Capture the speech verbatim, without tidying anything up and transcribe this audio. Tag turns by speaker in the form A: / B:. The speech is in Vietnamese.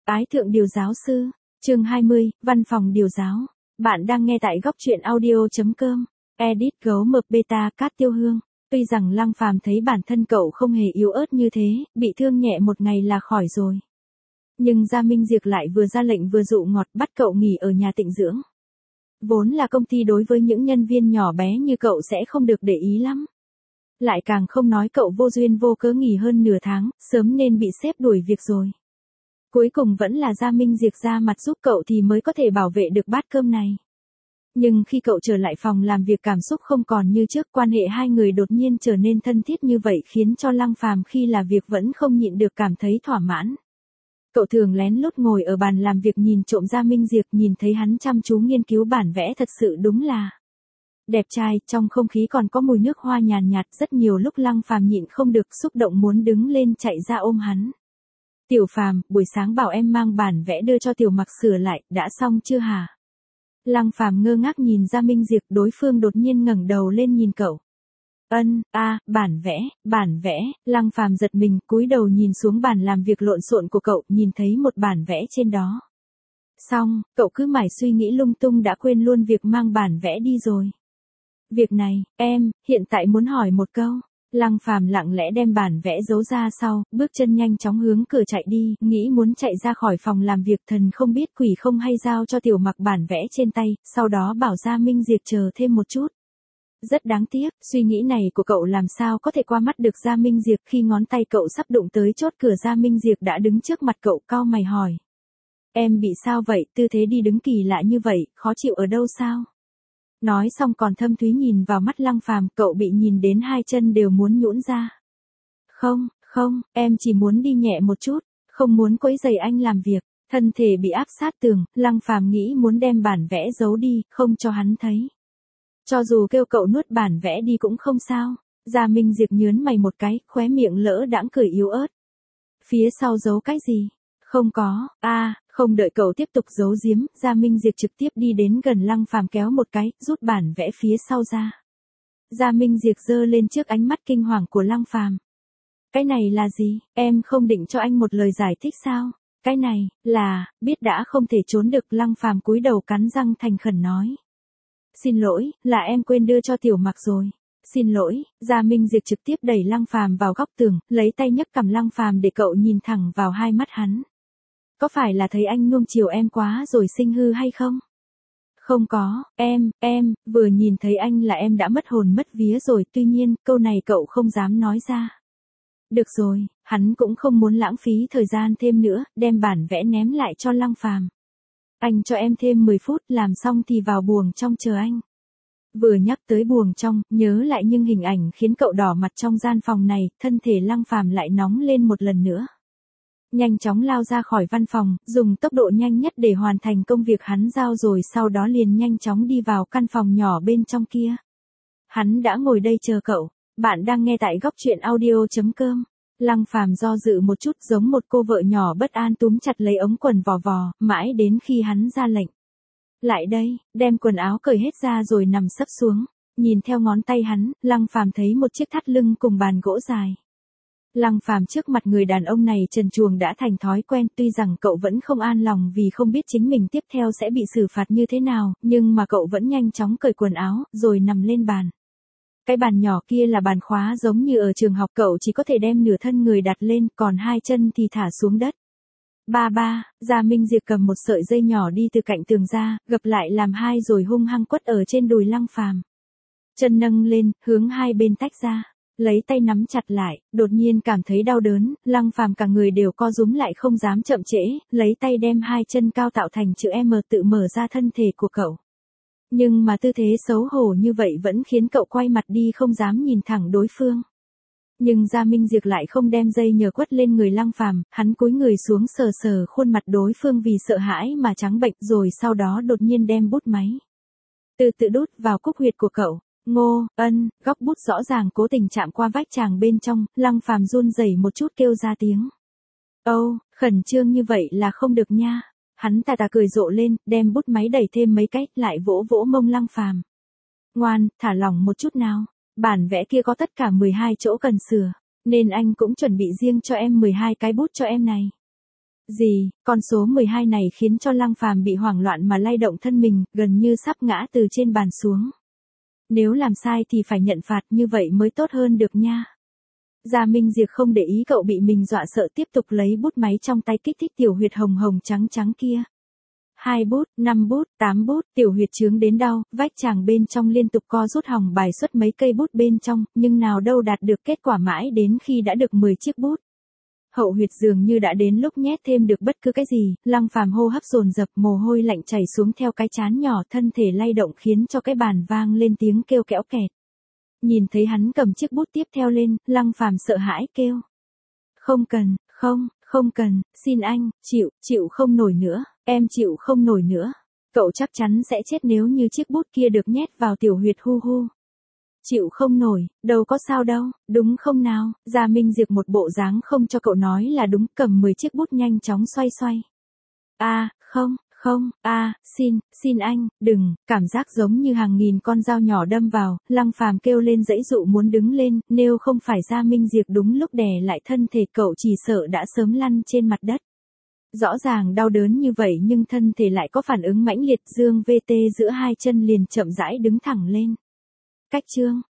A: Ái thượng điều giáo sư, chương hai mươi, văn phòng điều giáo. Bạn đang nghe tại góc truyện audio.com. Edit gấu mập beta Cát Tiêu Hương. Tuy rằng Lăng Phàm thấy bản thân cậu không hề yếu ớt như thế, bị thương nhẹ một ngày là khỏi rồi. Nhưng Gia Minh Diệp lại vừa ra lệnh vừa dụ ngọt bắt cậu nghỉ ở nhà tịnh dưỡng. Vốn là công ty đối với những nhân viên nhỏ bé như cậu sẽ không được để ý lắm. Lại càng không nói cậu vô duyên vô cớ nghỉ hơn nửa tháng, sớm nên bị sếp đuổi việc rồi. Cuối cùng vẫn là Gia Minh Diệp ra mặt giúp cậu thì mới có thể bảo vệ được bát cơm này. Nhưng khi cậu trở lại phòng làm việc cảm xúc không còn như trước, quan hệ hai người đột nhiên trở nên thân thiết như vậy khiến cho Lăng Phàm khi là việc vẫn không nhịn được cảm thấy thỏa mãn. Cậu thường lén lút ngồi ở bàn làm việc nhìn trộm Gia Minh Diệp, nhìn thấy hắn chăm chú nghiên cứu bản vẽ thật sự đúng là đẹp trai, trong không khí còn có mùi nước hoa nhàn nhạt, rất nhiều lúc Lăng Phàm nhịn không được xúc động muốn đứng lên chạy ra ôm hắn. Tiểu Phàm, buổi sáng bảo em mang bản vẽ đưa cho Tiểu Mặc sửa lại, đã xong chưa hả? Lăng Phàm ngơ ngác nhìn Gia Minh Diệp, đối phương đột nhiên ngẩng đầu lên nhìn cậu. Ân, a, à, bản vẽ, bản vẽ, Lăng Phàm giật mình, cúi đầu nhìn xuống bàn làm việc lộn xộn của cậu, nhìn thấy một bản vẽ trên đó. Xong, cậu cứ mải suy nghĩ lung tung đã quên luôn việc mang bản vẽ đi rồi. Việc này, em, hiện tại muốn hỏi một câu. Lăng Phàm lặng lẽ đem bản vẽ giấu ra sau, bước chân nhanh chóng hướng cửa chạy đi, nghĩ muốn chạy ra khỏi phòng làm việc, thần không biết quỷ không hay giao cho Tiểu Mặc bản vẽ trên tay, sau đó bảo Gia Minh Diệp chờ thêm một chút. Rất đáng tiếc, suy nghĩ này của cậu làm sao có thể qua mắt được Gia Minh Diệp, khi ngón tay cậu sắp đụng tới chốt cửa Gia Minh Diệp đã đứng trước mặt cậu, cau mày hỏi. Em bị sao vậy, tư thế đi đứng kỳ lạ như vậy, khó chịu ở đâu sao? Nói xong còn thâm thúy nhìn vào mắt Lăng Phàm, cậu bị nhìn đến hai chân đều muốn nhũn ra. Không, không, em chỉ muốn đi nhẹ một chút, không muốn quấy rầy anh làm việc. Thân thể bị áp sát tường, Lăng Phàm nghĩ muốn đem bản vẽ giấu đi, không cho hắn thấy. Cho dù kêu cậu nuốt bản vẽ đi cũng không sao. Gia Minh Diệp nhớn mày một cái, khóe miệng lỡ đãng cười yếu ớt. Phía sau giấu cái gì? Không có, a, à, không đợi cậu tiếp tục giấu giếm, Gia Minh Diệp trực tiếp đi đến gần Lăng Phàm kéo một cái, rút bản vẽ phía sau ra. Gia Minh Diệp giơ lên trước ánh mắt kinh hoàng của Lăng Phàm. Cái này là gì, em không định cho anh một lời giải thích sao? Cái này, là, biết đã không thể trốn được, Lăng Phàm cúi đầu cắn răng thành khẩn nói. Xin lỗi, là em quên đưa cho Tiểu Mặc rồi. Xin lỗi, Gia Minh Diệp trực tiếp đẩy Lăng Phàm vào góc tường, lấy tay nhấc cằm Lăng Phàm để cậu nhìn thẳng vào hai mắt hắn. Có phải là thấy anh nuông chiều em quá rồi sinh hư hay không? Không có, em, em, vừa nhìn thấy anh là em đã mất hồn mất vía rồi, tuy nhiên, câu này cậu không dám nói ra. Được rồi, hắn cũng không muốn lãng phí thời gian thêm nữa, đem bản vẽ ném lại cho Lăng Phàm. Anh cho em thêm mười phút, làm xong thì vào buồng trong chờ anh. Vừa nhắc tới buồng trong, nhớ lại nhưng hình ảnh khiến cậu đỏ mặt trong gian phòng này, thân thể Lăng Phàm lại nóng lên một lần nữa. Nhanh chóng lao ra khỏi văn phòng, dùng tốc độ nhanh nhất để hoàn thành công việc hắn giao rồi sau đó liền nhanh chóng đi vào căn phòng nhỏ bên trong kia. Hắn đã ngồi đây chờ cậu. Bạn đang nghe tại góc truyện audio.com. Lăng Phàm do dự một chút, giống một cô vợ nhỏ bất an túm chặt lấy ống quần vò vò, mãi đến khi hắn ra lệnh. Lại đây, đem quần áo cởi hết ra rồi nằm sấp xuống. Nhìn theo ngón tay hắn, Lăng Phàm thấy một chiếc thắt lưng cùng bàn gỗ dài. Lăng Phàm trước mặt người đàn ông này trần truồng đã thành thói quen, tuy rằng cậu vẫn không an lòng vì không biết chính mình tiếp theo sẽ bị xử phạt như thế nào, nhưng mà cậu vẫn nhanh chóng cởi quần áo, rồi nằm lên bàn. Cái bàn nhỏ kia là bàn khóa giống như ở trường học, cậu chỉ có thể đem nửa thân người đặt lên, còn hai chân thì thả xuống đất. Ba ba, Gia Minh Diệp cầm một sợi dây nhỏ đi từ cạnh tường ra, gập lại làm hai rồi hung hăng quất ở trên đùi Lăng Phàm. Chân nâng lên, hướng hai bên tách ra. Lấy tay nắm chặt lại, đột nhiên cảm thấy đau đớn, Lăng Phàm cả người đều co rúm lại không dám chậm trễ, lấy tay đem hai chân cao tạo thành chữ M tự mở ra thân thể của cậu. Nhưng mà tư thế xấu hổ như vậy vẫn khiến cậu quay mặt đi không dám nhìn thẳng đối phương. Nhưng Gia Minh Diệp lại không đem dây nhờ quất lên người Lăng Phàm, hắn cúi người xuống sờ sờ khuôn mặt đối phương vì sợ hãi mà trắng bệch, rồi sau đó đột nhiên đem bút máy từ từ đút vào cúc huyệt của cậu. Ngô, ân, góc bút rõ ràng cố tình chạm qua vách tràng bên trong, Lăng Phàm run rẩy một chút kêu ra tiếng. Âu, khẩn trương như vậy là không được nha. Hắn tà tà cười rộ lên, đem bút máy đẩy thêm mấy cách, lại vỗ vỗ mông Lăng Phàm. Ngoan, thả lỏng một chút nào. Bản vẽ kia có tất cả mười hai chỗ cần sửa, nên anh cũng chuẩn bị riêng cho em mười hai cái bút cho em này. Gì, con số mười hai này khiến cho Lăng Phàm bị hoảng loạn mà lay động thân mình, gần như sắp ngã từ trên bàn xuống. Nếu làm sai thì phải nhận phạt, như vậy mới tốt hơn được nha. Gia Minh Diệp không để ý cậu bị mình dọa sợ, tiếp tục lấy bút máy trong tay kích thích tiểu huyệt hồng hồng trắng trắng kia. Hai bút, năm bút, tám bút, tiểu huyệt chướng đến đau, vách chàng bên trong liên tục co rút hỏng bài xuất mấy cây bút bên trong, nhưng nào đâu đạt được kết quả, mãi đến khi đã được mười chiếc bút. Hậu huyệt dường như đã đến lúc nhét thêm được bất cứ cái gì, Lăng Phàm hô hấp dồn dập, mồ hôi lạnh chảy xuống theo cái trán nhỏ, thân thể lay động khiến cho cái bàn vang lên tiếng kêu kẽo kẹt. Nhìn thấy hắn cầm chiếc bút tiếp theo lên, Lăng Phàm sợ hãi kêu. Không cần, không, không cần, xin anh, chịu, chịu không nổi nữa, em chịu không nổi nữa. Cậu chắc chắn sẽ chết nếu như chiếc bút kia được nhét vào tiểu huyệt hu hu. Chịu không nổi, đâu có sao đâu, đúng không nào? Gia Minh Diệp một bộ dáng không cho cậu nói là đúng, cầm mười chiếc bút nhanh chóng xoay xoay. A, à, không, không, a, à, xin, xin anh, đừng, cảm giác giống như hàng nghìn con dao nhỏ đâm vào, Lăng Phàm kêu lên giãy dụ muốn đứng lên, nếu không phải Gia Minh Diệp đúng lúc đè lại thân thể cậu chỉ sợ đã sớm lăn trên mặt đất. Rõ ràng đau đớn như vậy nhưng thân thể lại có phản ứng mãnh liệt, Dương vê tê giữa hai chân liền chậm rãi đứng thẳng lên. Cách chương